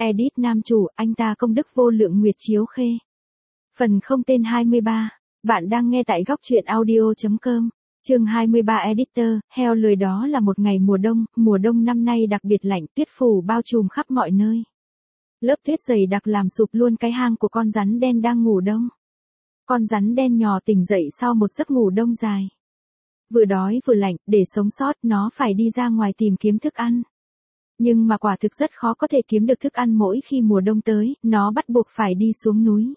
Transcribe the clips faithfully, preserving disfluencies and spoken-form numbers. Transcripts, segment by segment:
Edit nam chủ, anh ta công đức vô lượng Nguyệt Chiếu Khê. Phần không tên hai mươi ba. Bạn đang nghe tại góc truyện audio.com. Chương hai mươi ba Editor, heo lười đó là một ngày mùa đông, mùa đông năm nay đặc biệt lạnh, tuyết phủ bao trùm khắp mọi nơi. Lớp tuyết dày đặc làm sụp luôn cái hang của con rắn đen đang ngủ đông. Con rắn đen nhỏ tỉnh dậy sau một giấc ngủ đông dài. Vừa đói vừa lạnh, để sống sót, nó phải đi ra ngoài tìm kiếm thức ăn. Nhưng mà quả thực rất khó có thể kiếm được thức ăn mỗi khi mùa đông tới, nó bắt buộc phải đi xuống núi.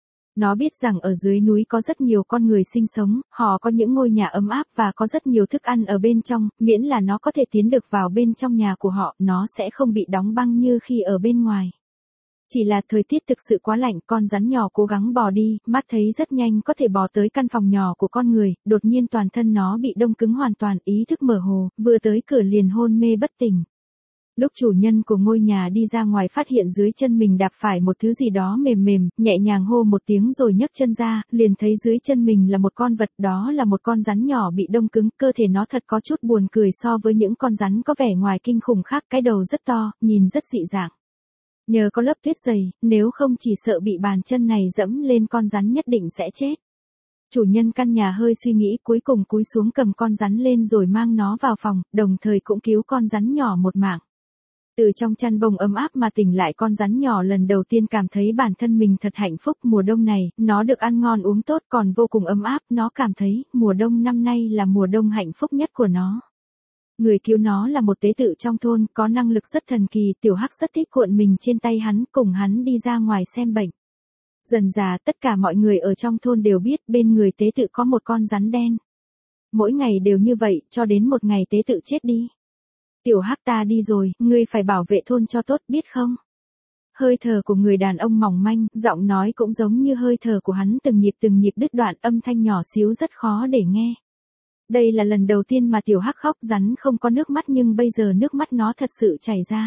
Nó biết rằng ở dưới núi có rất nhiều con người sinh sống, họ có những ngôi nhà ấm áp và có rất nhiều thức ăn ở bên trong, miễn là nó có thể tiến được vào bên trong nhà của họ, nó sẽ không bị đóng băng như khi ở bên ngoài. Chỉ là thời tiết thực sự quá lạnh, con rắn nhỏ cố gắng bò đi, mắt thấy rất nhanh có thể bò tới căn phòng nhỏ của con người, đột nhiên toàn thân nó bị đông cứng hoàn toàn, ý thức mơ hồ, vừa tới cửa liền hôn mê bất tỉnh. Lúc chủ nhân của ngôi nhà đi ra ngoài phát hiện dưới chân mình đạp phải một thứ gì đó mềm mềm, nhẹ nhàng hô một tiếng rồi nhấc chân ra, liền thấy dưới chân mình là một con vật, đó là một con rắn nhỏ bị đông cứng, cơ thể nó thật có chút buồn cười so với những con rắn có vẻ ngoài kinh khủng khác, cái đầu rất to, nhìn rất dị dạng. Nhờ có lớp tuyết dày, nếu không chỉ sợ bị bàn chân này dẫm lên con rắn nhất định sẽ chết. Chủ nhân căn nhà hơi suy nghĩ cuối cùng cúi xuống cầm con rắn lên rồi mang nó vào phòng, đồng thời cũng cứu con rắn nhỏ một mạng. Từ trong chăn bông ấm áp mà tỉnh lại con rắn nhỏ lần đầu tiên cảm thấy bản thân mình thật hạnh phúc, mùa đông này, nó được ăn ngon uống tốt còn vô cùng ấm áp, nó cảm thấy mùa đông năm nay là mùa đông hạnh phúc nhất của nó. Người cứu nó là một tế tự trong thôn, có năng lực rất thần kỳ, Tiểu Hắc rất thích cuộn mình trên tay hắn, cùng hắn đi ra ngoài xem bệnh. Dần dà tất cả mọi người ở trong thôn đều biết bên người tế tự có một con rắn đen. Mỗi ngày đều như vậy, cho đến một ngày tế tự chết đi. Tiểu Hắc ta đi rồi, ngươi phải bảo vệ thôn cho tốt biết không? Hơi thở của người đàn ông mỏng manh, giọng nói cũng giống như hơi thở của hắn từng nhịp từng nhịp đứt đoạn, âm thanh nhỏ xíu rất khó để nghe. Đây là lần đầu tiên mà Tiểu Hắc khóc, rắn không có nước mắt nhưng bây giờ nước mắt nó thật sự chảy ra.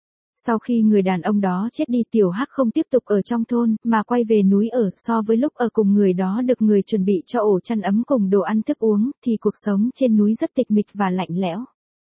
Sau khi người đàn ông đó chết đi, Tiểu Hắc không tiếp tục ở trong thôn, mà quay về núi ở, so với lúc ở cùng người đó được người chuẩn bị cho ổ chăn ấm cùng đồ ăn thức uống, thì cuộc sống trên núi rất tịch mịch và lạnh lẽo.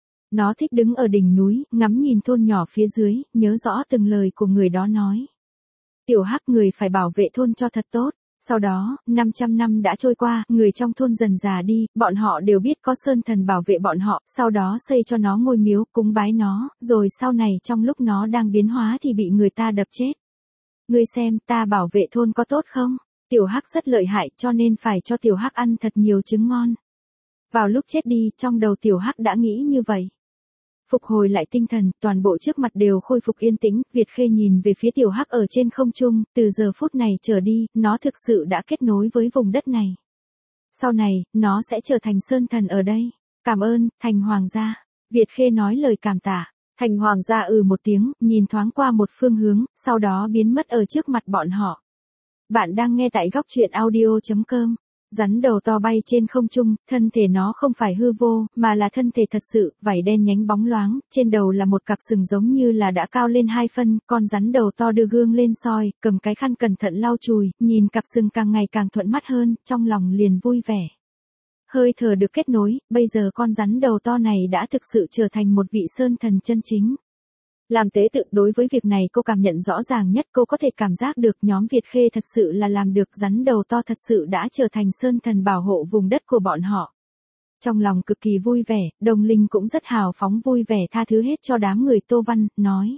Nó thích đứng ở đỉnh núi, ngắm nhìn thôn nhỏ phía dưới, nhớ rõ từng lời của người đó nói. Tiểu Hắc, người phải bảo vệ thôn cho thật tốt. Sau đó, năm trăm năm đã trôi qua, người trong thôn dần già đi, bọn họ đều biết có sơn thần bảo vệ bọn họ, sau đó xây cho nó ngôi miếu, cúng bái nó, rồi sau này trong lúc nó đang biến hóa thì bị người ta đập chết. Ngươi xem, ta bảo vệ thôn có tốt không? Tiểu Hắc rất lợi hại cho nên phải cho Tiểu Hắc ăn thật nhiều trứng ngon. Vào lúc chết đi, trong đầu Tiểu Hắc đã nghĩ như vậy. Phục hồi lại tinh thần, toàn bộ trước mặt đều khôi phục yên tĩnh, Việt Khê nhìn về phía Tiểu Hắc ở trên không trung, từ giờ phút này trở đi, nó thực sự đã kết nối với vùng đất này. Sau này, nó sẽ trở thành sơn thần ở đây. Cảm ơn, Thành Hoàng gia. Việt Khê nói lời cảm tạ. Thành Hoàng gia ừ một tiếng, nhìn thoáng qua một phương hướng, sau đó biến mất ở trước mặt bọn họ. Bạn đang nghe tại góc truyện audio.com. Rắn đầu to bay trên không trung, thân thể nó không phải hư vô, mà là thân thể thật sự, vảy đen nhánh bóng loáng, trên đầu là một cặp sừng giống như là đã cao lên hai phân, con rắn đầu to đưa gương lên soi, cầm cái khăn cẩn thận lau chùi, nhìn cặp sừng càng ngày càng thuận mắt hơn, trong lòng liền vui vẻ. Hơi thở được kết nối, bây giờ con rắn đầu to này đã thực sự trở thành một vị sơn thần chân chính. Làm tế tự, đối với việc này cô cảm nhận rõ ràng nhất, cô có thể cảm giác được nhóm Việt Khê thật sự là làm được, rắn đầu to thật sự đã trở thành sơn thần bảo hộ vùng đất của bọn họ. Trong lòng cực kỳ vui vẻ, Đồng Linh cũng rất hào phóng vui vẻ tha thứ hết cho đám người Tô Văn, nói.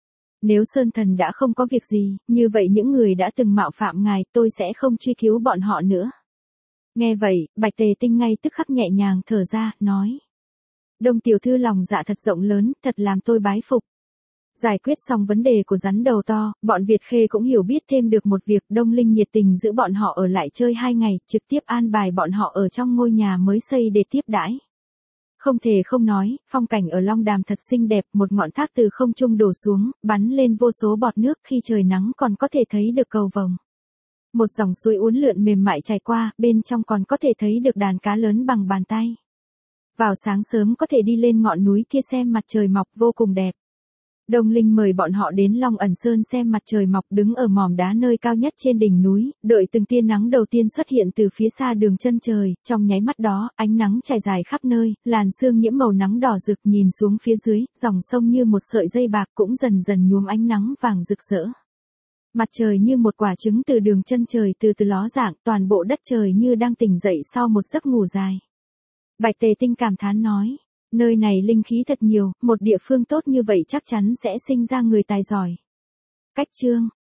Nếu sơn thần đã không có việc gì, như vậy những người đã từng mạo phạm ngài, tôi sẽ không truy cứu bọn họ nữa. Nghe vậy, Bạch Tề Tinh ngay tức khắc nhẹ nhàng thở ra, nói. Đông tiểu thư lòng dạ thật rộng lớn, thật làm tôi bái phục. Giải quyết xong vấn đề của rắn đầu to, bọn Việt Khê cũng hiểu biết thêm được một việc, Đông Linh nhiệt tình giữ bọn họ ở lại chơi hai ngày, trực tiếp an bài bọn họ ở trong ngôi nhà mới xây để tiếp đãi. Không thể không nói, phong cảnh ở Long Đàm thật xinh đẹp, một ngọn thác từ không trung đổ xuống, bắn lên vô số bọt nước, khi trời nắng còn có thể thấy được cầu vồng. Một dòng suối uốn lượn mềm mại chảy qua, bên trong còn có thể thấy được đàn cá lớn bằng bàn tay. Vào sáng sớm có thể đi lên ngọn núi kia xem mặt trời mọc vô cùng đẹp. Đông Linh mời bọn họ đến Long Ẩn Sơn xem mặt trời mọc, đứng ở mỏm đá nơi cao nhất trên đỉnh núi, đợi từng tia nắng đầu tiên xuất hiện từ phía xa đường chân trời, trong nháy mắt đó, ánh nắng trải dài khắp nơi, làn sương nhiễm màu nắng đỏ rực, nhìn xuống phía dưới, dòng sông như một sợi dây bạc cũng dần dần nhuốm ánh nắng vàng rực rỡ. Mặt trời như một quả trứng từ đường chân trời từ từ ló dạng, toàn bộ đất trời như đang tỉnh dậy sau một giấc ngủ dài. Bạch Tề Tinh cảm thán nói, nơi này linh khí thật nhiều, một địa phương tốt như vậy chắc chắn sẽ sinh ra người tài giỏi. Cách chương